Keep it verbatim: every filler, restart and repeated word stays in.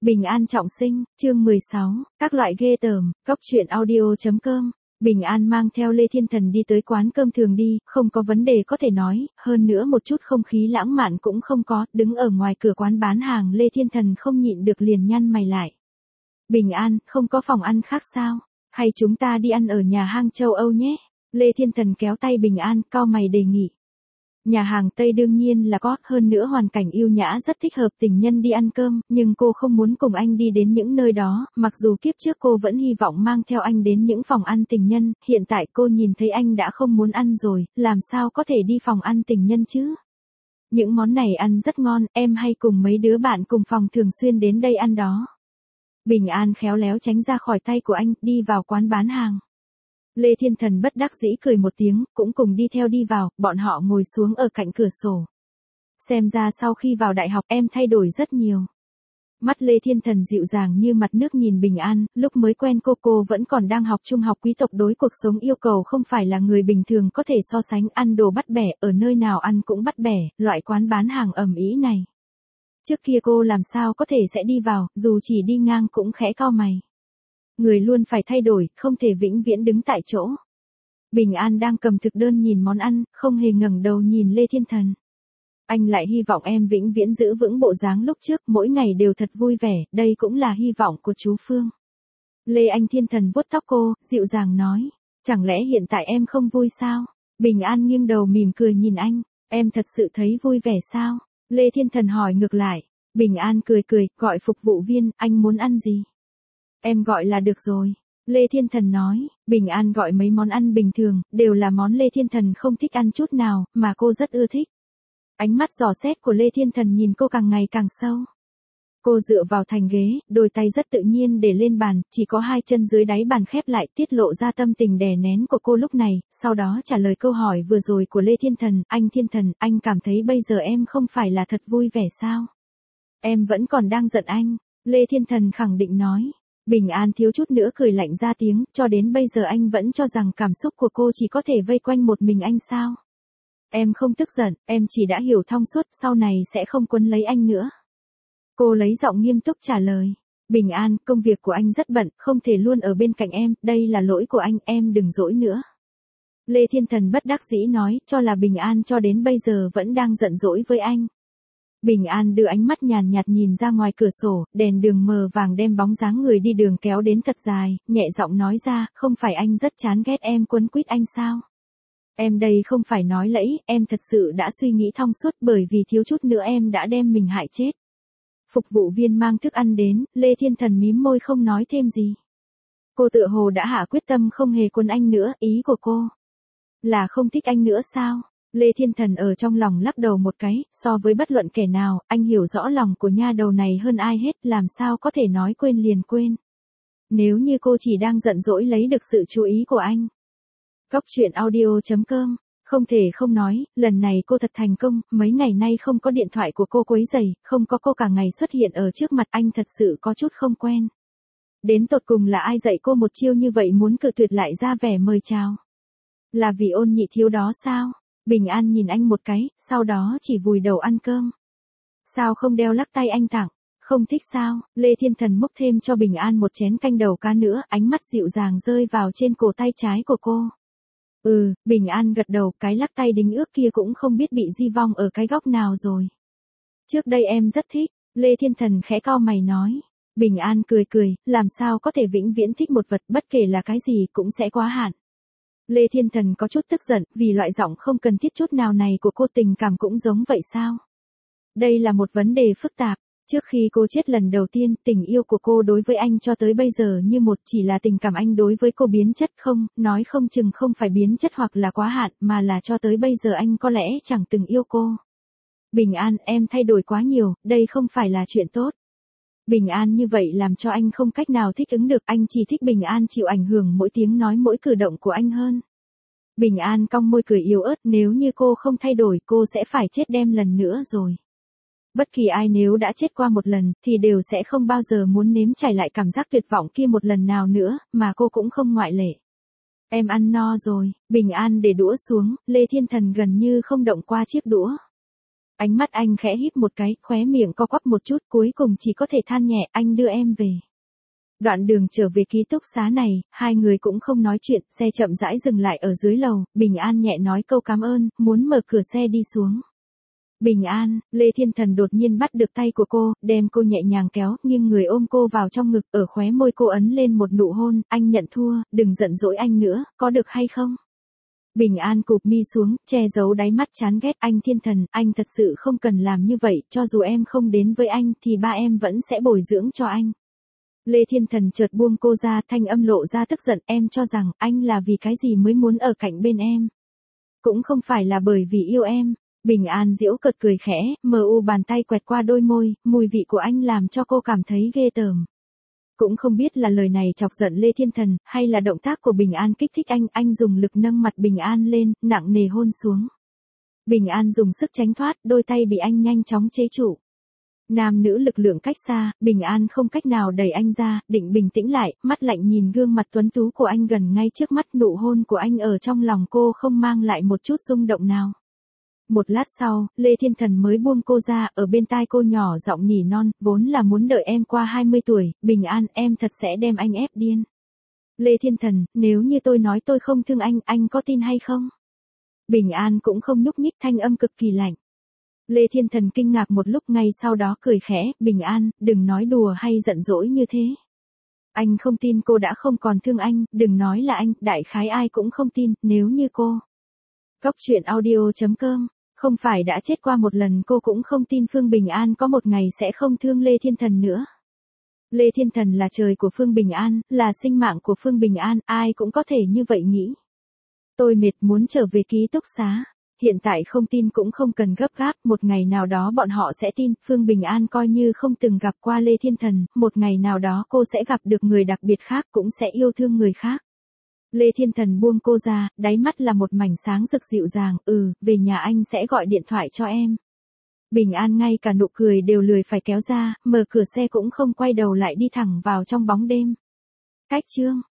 Bình an trọng sinh, chương mười sáu, các loại ghê tởm, góc truyện audio.com. Bình an mang theo Lê Thiên Thần đi tới quán cơm thường đi, không có vấn đề có thể nói, hơn nữa một chút không khí lãng mạn cũng không có, đứng ở ngoài cửa quán bán hàng Lê Thiên Thần không nhịn được liền nhăn mày lại. Bình an, không có phòng ăn khác sao? Hay chúng ta đi ăn ở nhà hàng châu Âu nhé? Lê Thiên Thần kéo tay Bình an, cau mày đề nghị. Nhà hàng Tây đương nhiên là có, hơn nữa hoàn cảnh yêu nhã rất thích hợp tình nhân đi ăn cơm, nhưng cô không muốn cùng anh đi đến những nơi đó, mặc dù kiếp trước cô vẫn hy vọng mang theo anh đến những phòng ăn tình nhân, hiện tại cô nhìn thấy anh đã không muốn ăn rồi, làm sao có thể đi phòng ăn tình nhân chứ? Những món này ăn rất ngon, em hay cùng mấy đứa bạn cùng phòng thường xuyên đến đây ăn đó. Bình an khéo léo tránh ra khỏi tay của anh, đi vào quán bán hàng. Lê Thiên Thần bất đắc dĩ cười một tiếng, cũng cùng đi theo đi vào, bọn họ ngồi xuống ở cạnh cửa sổ. Xem ra sau khi vào đại học em thay đổi rất nhiều. Mắt Lê Thiên Thần dịu dàng như mặt nước nhìn Bình an, lúc mới quen cô cô vẫn còn đang học trung học quý tộc đối cuộc sống yêu cầu không phải là người bình thường có thể so sánh ăn đồ bắt bẻ, ở nơi nào ăn cũng bắt bẻ, loại quán bán hàng ầm ĩ này. Trước kia cô làm sao có thể sẽ đi vào, dù chỉ đi ngang cũng khẽ cau mày. Người luôn phải thay đổi, không thể vĩnh viễn đứng tại chỗ. Bình an đang cầm thực đơn nhìn món ăn, không hề ngẩng đầu nhìn Lê Thiên Thần. Anh lại hy vọng em vĩnh viễn giữ vững bộ dáng lúc trước, mỗi ngày đều thật vui vẻ, đây cũng là hy vọng của chú Phương. Lê Anh Thiên Thần vuốt tóc cô, dịu dàng nói, chẳng lẽ hiện tại em không vui sao? Bình an nghiêng đầu mỉm cười nhìn anh, em thật sự thấy vui vẻ sao? Lê Thiên Thần hỏi ngược lại. Bình an cười cười, gọi phục vụ viên, anh muốn ăn gì? Em gọi là được rồi. Lê Thiên Thần nói, Bình an gọi mấy món ăn bình thường, đều là món Lê Thiên Thần không thích ăn chút nào, mà cô rất ưa thích. Ánh mắt dò xét của Lê Thiên Thần nhìn cô càng ngày càng sâu. Cô dựa vào thành ghế, đôi tay rất tự nhiên để lên bàn, chỉ có hai chân dưới đáy bàn khép lại tiết lộ ra tâm tình đè nén của cô lúc này, sau đó trả lời câu hỏi vừa rồi của Lê Thiên Thần, anh Thiên Thần, anh cảm thấy bây giờ em không phải là thật vui vẻ sao? Em vẫn còn đang giận anh, Lê Thiên Thần khẳng định nói. Bình an thiếu chút nữa cười lạnh ra tiếng, cho đến bây giờ anh vẫn cho rằng cảm xúc của cô chỉ có thể vây quanh một mình anh sao? Em không tức giận, em chỉ đã hiểu thông suốt, sau này sẽ không quấn lấy anh nữa. Cô lấy giọng nghiêm túc trả lời. Bình an, công việc của anh rất bận, không thể luôn ở bên cạnh em, đây là lỗi của anh, em đừng dỗi nữa. Lê Thiên Thần bất đắc dĩ nói, cho là Bình an cho đến bây giờ vẫn đang giận dỗi với anh. Bình an đưa ánh mắt nhàn nhạt nhìn ra ngoài cửa sổ, đèn đường mờ vàng đem bóng dáng người đi đường kéo đến thật dài, nhẹ giọng nói ra, không phải anh rất chán ghét em quấn quýt anh sao? Em đây không phải nói lẫy, em thật sự đã suy nghĩ thông suốt bởi vì thiếu chút nữa em đã đem mình hại chết. Phục vụ viên mang thức ăn đến, Lê Thiên Thần mím môi không nói thêm gì. Cô tựa hồ đã hạ quyết tâm không hề quấn anh nữa, ý của cô là không thích anh nữa sao? Lê Thiên Thần ở trong lòng lắc đầu một cái, so với bất luận kẻ nào, anh hiểu rõ lòng của nha đầu này hơn ai hết, làm sao có thể nói quên liền quên. Nếu như cô chỉ đang giận dỗi lấy được sự chú ý của anh. Góc truyện audio.com, không thể không nói, lần này cô thật thành công, mấy ngày nay không có điện thoại của cô quấy rầy, không có cô cả ngày xuất hiện ở trước mặt anh thật sự có chút không quen. Đến tột cùng là ai dạy cô một chiêu như vậy muốn cự tuyệt lại ra vẻ mời chào? Là vì ôn nhị thiếu đó sao? Bình an nhìn anh một cái, sau đó chỉ vùi đầu ăn cơm. Sao không đeo lắc tay anh tặng? Không thích sao? Lê Thiên Thần múc thêm cho Bình an một chén canh đầu cá nữa, ánh mắt dịu dàng rơi vào trên cổ tay trái của cô. Ừ, Bình an gật đầu, cái lắc tay đính ước kia cũng không biết bị di vong ở cái góc nào rồi. Trước đây em rất thích, Lê Thiên Thần khẽ cau mày nói. Bình an cười cười, làm sao có thể vĩnh viễn thích một vật bất kể là cái gì cũng sẽ quá hạn. Lê Thiên Thần có chút tức giận, vì loại giọng không cần thiết chút nào này của cô tình cảm cũng giống vậy sao? Đây là một vấn đề phức tạp. Trước khi cô chết lần đầu tiên, tình yêu của cô đối với anh cho tới bây giờ như một chỉ là tình cảm anh đối với cô biến chất không, nói không chừng không phải biến chất hoặc là quá hạn, mà là cho tới bây giờ anh có lẽ chẳng từng yêu cô. Bình an, em thay đổi quá nhiều, đây không phải là chuyện tốt. Bình an như vậy làm cho anh không cách nào thích ứng được, anh chỉ thích Bình an chịu ảnh hưởng mỗi tiếng nói mỗi cử động của anh hơn. Bình an cong môi cười yếu ớt, nếu như cô không thay đổi cô sẽ phải chết đem lần nữa rồi. Bất kỳ ai nếu đã chết qua một lần, thì đều sẽ không bao giờ muốn nếm trải lại cảm giác tuyệt vọng kia một lần nào nữa, mà cô cũng không ngoại lệ. Em ăn no rồi, Bình an để đũa xuống, Lê Thiên Thần gần như không động qua chiếc đũa. Ánh mắt anh khẽ híp một cái, khóe miệng co quắp một chút, cuối cùng chỉ có thể than nhẹ, anh đưa em về. Đoạn đường trở về ký túc xá này, hai người cũng không nói chuyện, xe chậm rãi dừng lại ở dưới lầu, Bình An nhẹ nói câu cảm ơn, muốn mở cửa xe đi xuống. Bình An, Lê Thiên Thần đột nhiên bắt được tay của cô, đem cô nhẹ nhàng kéo, nghiêng người ôm cô vào trong ngực, ở khóe môi cô ấn lên một nụ hôn, anh nhận thua, đừng giận dỗi anh nữa, có được hay không? Bình An cụp mi xuống, che giấu đáy mắt chán ghét, anh Thiên Thần, anh thật sự không cần làm như vậy, cho dù em không đến với anh thì ba em vẫn sẽ bồi dưỡng cho anh. Lê Thiên Thần chợt buông cô ra, thanh âm lộ ra tức giận, em cho rằng anh là vì cái gì mới muốn ở cạnh bên em. Cũng không phải là bởi vì yêu em. Bình An giễu cợt cười khẽ, mờ u bàn tay quẹt qua đôi môi, mùi vị của anh làm cho cô cảm thấy ghê tởm. Cũng không biết là lời này chọc giận Lê Thiên Thần, hay là động tác của Bình An kích thích anh, anh dùng lực nâng mặt Bình An lên, nặng nề hôn xuống. Bình An dùng sức tránh thoát, đôi tay bị anh nhanh chóng chế trụ. Nam nữ lực lượng cách xa, Bình An không cách nào đẩy anh ra, định bình tĩnh lại, mắt lạnh nhìn gương mặt tuấn tú của anh gần ngay trước mắt, nụ hôn của anh ở trong lòng cô không mang lại một chút rung động nào. Một lát sau, Lê Thiên Thần mới buông cô ra, ở bên tai cô nhỏ giọng nhỉ non, vốn là muốn đợi em qua hai mươi tuổi, Bình An, em thật sẽ đem anh ép điên. Lê Thiên Thần, nếu như tôi nói tôi không thương anh, anh có tin hay không? Bình An cũng không nhúc nhích, thanh âm cực kỳ lạnh. Lê Thiên Thần kinh ngạc một lúc, ngay sau đó cười khẽ, Bình An, đừng nói đùa hay giận dỗi như thế. Anh không tin cô đã không còn thương anh, đừng nói là anh, đại khái ai cũng không tin, nếu như cô. Góc truyện audio chấm com, không phải đã chết qua một lần cô cũng không tin Phương Bình An có một ngày sẽ không thương Lê Thiên Thần nữa. Lê Thiên Thần là trời của Phương Bình An, là sinh mạng của Phương Bình An, ai cũng có thể như vậy nghĩ. Tôi mệt muốn trở về ký túc xá. Hiện tại không tin cũng không cần gấp gáp, một ngày nào đó bọn họ sẽ tin, Phương Bình An coi như không từng gặp qua Lê Thiên Thần, một ngày nào đó cô sẽ gặp được người đặc biệt khác, cũng sẽ yêu thương người khác. Lê Thiên Thần buông cô ra, đáy mắt là một mảnh sáng rực dịu dàng, ừ, về nhà anh sẽ gọi điện thoại cho em. Bình An ngay cả nụ cười đều lười phải kéo ra, mở cửa xe cũng không quay đầu lại đi thẳng vào trong bóng đêm. Cách chương